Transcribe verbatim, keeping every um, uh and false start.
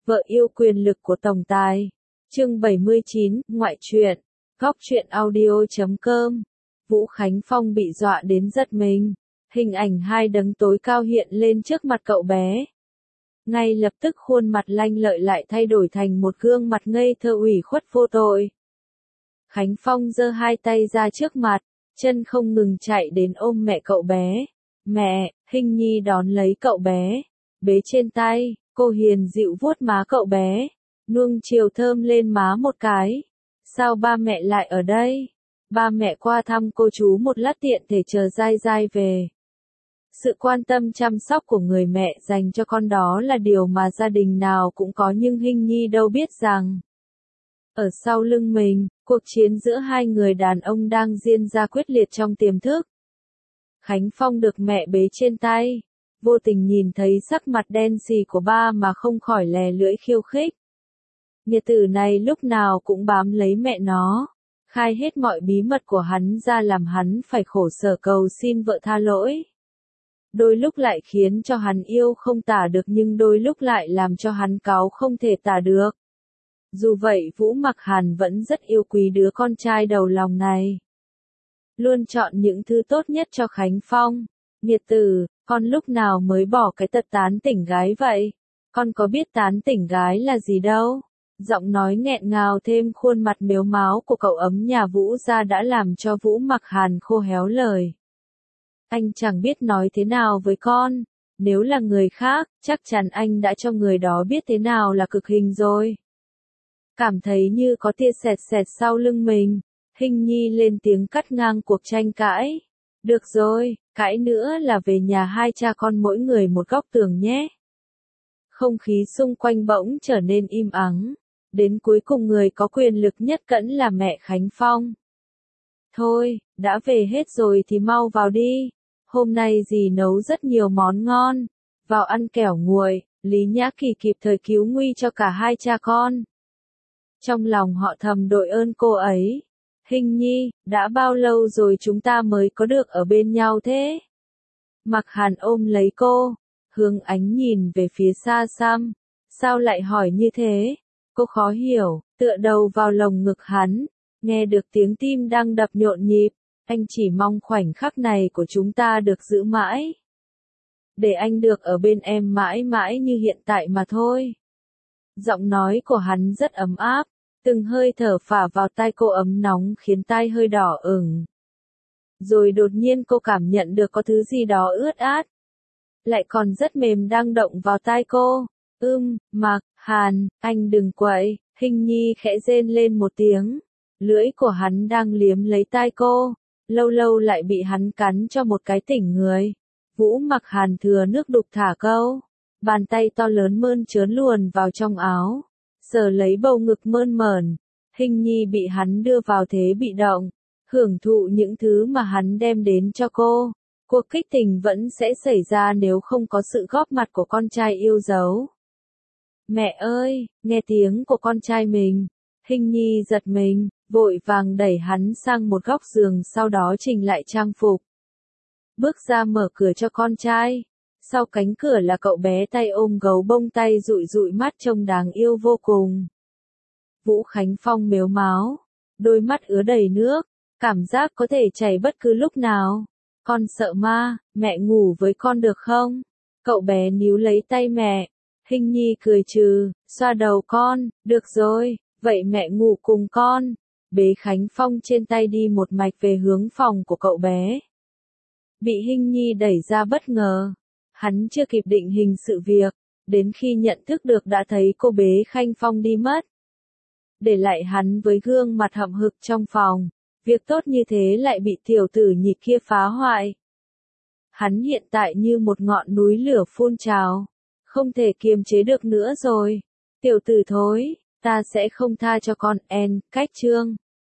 Vợ yêu quyền lực của tổng tài. Chương bảy mươi chín, ngoại truyện. Góc truyện audio chấm com. Vũ Khánh Phong bị dọa đến giật mình. Hình ảnh hai đấng tối cao hiện lên trước mặt cậu bé. Ngay lập tức khuôn mặt lanh lợi lại thay đổi thành một gương mặt ngây thơ ủy khuất vô tội. Khánh Phong giơ hai tay ra trước mặt, chân không ngừng chạy đến ôm mẹ cậu bé. Mẹ, Hình Nhi đón lấy cậu bé, bế trên tay, cô hiền dịu vuốt má cậu bé, nuông chiều thơm lên má một cái. Sao ba mẹ lại ở đây? Ba mẹ qua thăm cô chú một lát tiện thể chờ dai dai về. Sự quan tâm chăm sóc của người mẹ dành cho con đó là điều mà gia đình nào cũng có, nhưng Hình Nhi đâu biết rằng ở sau lưng mình, cuộc chiến giữa hai người đàn ông đang diễn ra quyết liệt trong tiềm thức. Khánh Phong được mẹ bế trên tay, vô tình nhìn thấy sắc mặt đen sì của ba mà không khỏi lè lưỡi khiêu khích. Nghiệt tử này lúc nào cũng bám lấy mẹ nó, khai hết mọi bí mật của hắn ra làm hắn phải khổ sở cầu xin vợ tha lỗi. Đôi lúc lại khiến cho hắn yêu không tả được, nhưng đôi lúc lại làm cho hắn cáu không thể tả được. Dù vậy Vũ Mặc Hàn vẫn rất yêu quý đứa con trai đầu lòng này. Luôn chọn những thứ tốt nhất cho Khánh Phong. Nghiệt tử, con lúc nào mới bỏ cái tật tán tỉnh gái vậy? Con có biết tán tỉnh gái là gì đâu? Giọng nói nghẹn ngào thêm khuôn mặt mếu máo của cậu ấm nhà Vũ ra đã làm cho Vũ Mặc Hàn khô héo lời. Anh chẳng biết nói thế nào với con. Nếu là người khác, chắc chắn anh đã cho người đó biết thế nào là cực hình rồi. Cảm thấy như có tia sẹt sẹt sau lưng mình, Hình Nhi lên tiếng cắt ngang cuộc tranh cãi. Được rồi, cãi nữa là về nhà hai cha con mỗi người một góc tường nhé. Không khí xung quanh bỗng trở nên im ắng. Đến cuối cùng người có quyền lực nhất cẫn là mẹ Khánh Phong. Thôi, đã về hết rồi thì mau vào đi. Hôm nay dì nấu rất nhiều món ngon. Vào ăn kẻo nguội. Lý Nhã Kỳ kịp thời cứu nguy cho cả hai cha con. Trong lòng họ thầm đội ơn cô ấy. Hình Nhi, đã bao lâu rồi chúng ta mới có được ở bên nhau thế? Mặc Hàn ôm lấy cô, hướng ánh nhìn về phía xa xăm. Sao lại hỏi như thế? Cô khó hiểu, tựa đầu vào lồng ngực hắn, nghe được tiếng tim đang đập nhộn nhịp. Anh chỉ mong khoảnh khắc này của chúng ta được giữ mãi. Để anh được ở bên em mãi mãi như hiện tại mà thôi. Giọng nói của hắn rất ấm áp. Từng hơi thở phả vào tai cô ấm nóng khiến tai hơi đỏ ửng. Rồi đột nhiên cô cảm nhận được có thứ gì đó ướt át. Lại còn rất mềm đang động vào tai cô. Ưm, Mặc Hàn, anh đừng quậy. Hình Nhi khẽ rên lên một tiếng. Lưỡi của hắn đang liếm lấy tai cô. Lâu lâu lại bị hắn cắn cho một cái tỉnh người. Vũ Mặc Hàn thừa nước đục thả câu. Bàn tay to lớn mơn trớn luồn vào trong áo. Sờ lấy bầu ngực mơn mởn. Hình Nhi bị hắn đưa vào thế bị động, hưởng thụ những thứ mà hắn đem đến cho cô. Cuộc kích tình vẫn sẽ xảy ra nếu không có sự góp mặt của con trai yêu dấu. Mẹ ơi, nghe tiếng của con trai mình. Hình Nhi giật mình, vội vàng đẩy hắn sang một góc giường, sau đó chỉnh lại trang phục. Bước ra mở cửa cho con trai. Sau cánh cửa là cậu bé tay ôm gấu bông, tay dụi dụi mắt trông đáng yêu vô cùng. Vũ Khánh Phong mếu máo, đôi mắt ứa đầy nước, cảm giác có thể chảy bất cứ lúc nào. Con sợ ma, mẹ ngủ với con được không? Cậu bé níu lấy tay mẹ. Hình Nhi cười trừ, xoa đầu con, được rồi, vậy mẹ ngủ cùng con. Bế Khánh Phong trên tay đi một mạch về hướng phòng của cậu bé. Bị Hình Nhi đẩy ra bất ngờ. Hắn chưa kịp định hình sự việc, đến khi nhận thức được đã thấy cô bế Khánh Phong đi mất. Để lại hắn với gương mặt hậm hực trong phòng, việc tốt như thế lại bị tiểu tử nhịp kia phá hoại. Hắn hiện tại như một ngọn núi lửa phun trào, không thể kiềm chế được nữa rồi. Tiểu tử thối, ta sẽ không tha cho con. En, cách chương.